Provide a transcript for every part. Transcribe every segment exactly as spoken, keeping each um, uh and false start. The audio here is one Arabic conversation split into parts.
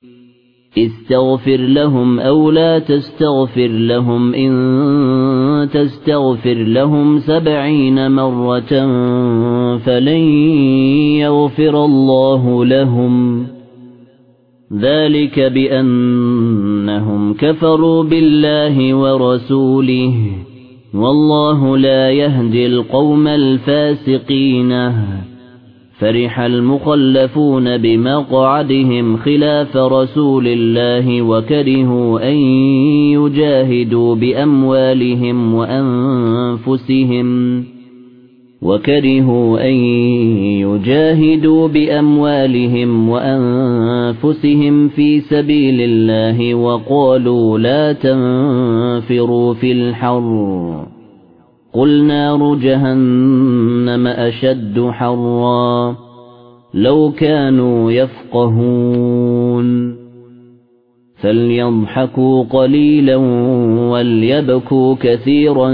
استغفر لهم أو لا تستغفر لهم إن تستغفر لهم سبعين مرة فلن يغفر الله لهم ذلك بأنهم كفروا بالله ورسوله والله لا يهدي القوم الفاسقين. فرح المخلفون بمقعدهم خلاف رسول الله وكرهوا أن يجاهدوا بأموالهم وأنفسهم وكرهوا أن يجاهدوا بأموالهم وأنفسهم في سبيل الله وقالوا لا تنفروا في الحر قل نار جهنم أشد حرا لو كانوا يفقهون فليضحكوا قليلا وليبكوا كثيرا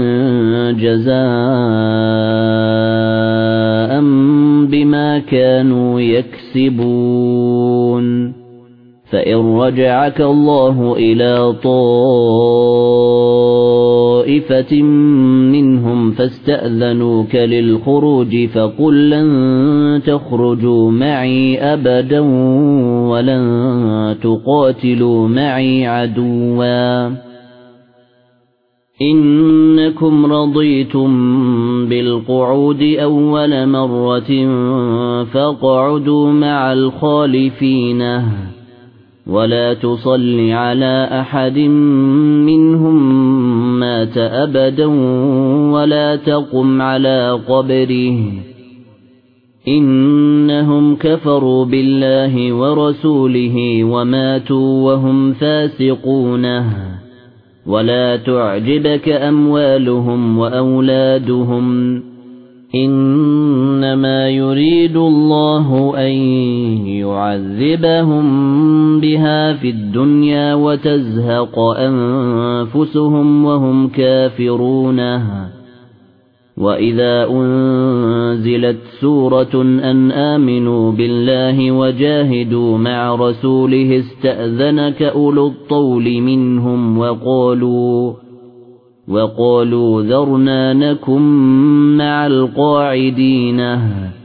جزاء بما كانوا يكسبون. فإن رجعك الله إلى طائفة منهم فاستأذنوك للخروج فقل لن تخرجوا معي أبدا ولن تقاتلوا معي عدوا إنكم رضيتم بالقعود أول مرة فاقعدوا مع الخالفين ولا تصل على أحد منهم مات أبدا ولا تقم على قبره إنهم كفروا بالله ورسوله وماتوا وهم فاسقون. ولا تعجبك أموالهم وأولادهم إنما يريد الله أن يعذبهم بها في الدنيا وتزهق أنفسهم وهم كافرون. وإذا أنزلت سورة أن آمنوا بالله وجاهدوا مع رسوله استأذنك أولو الطول منهم وقالوا وقالوا ذرنا نكن مع القاعدين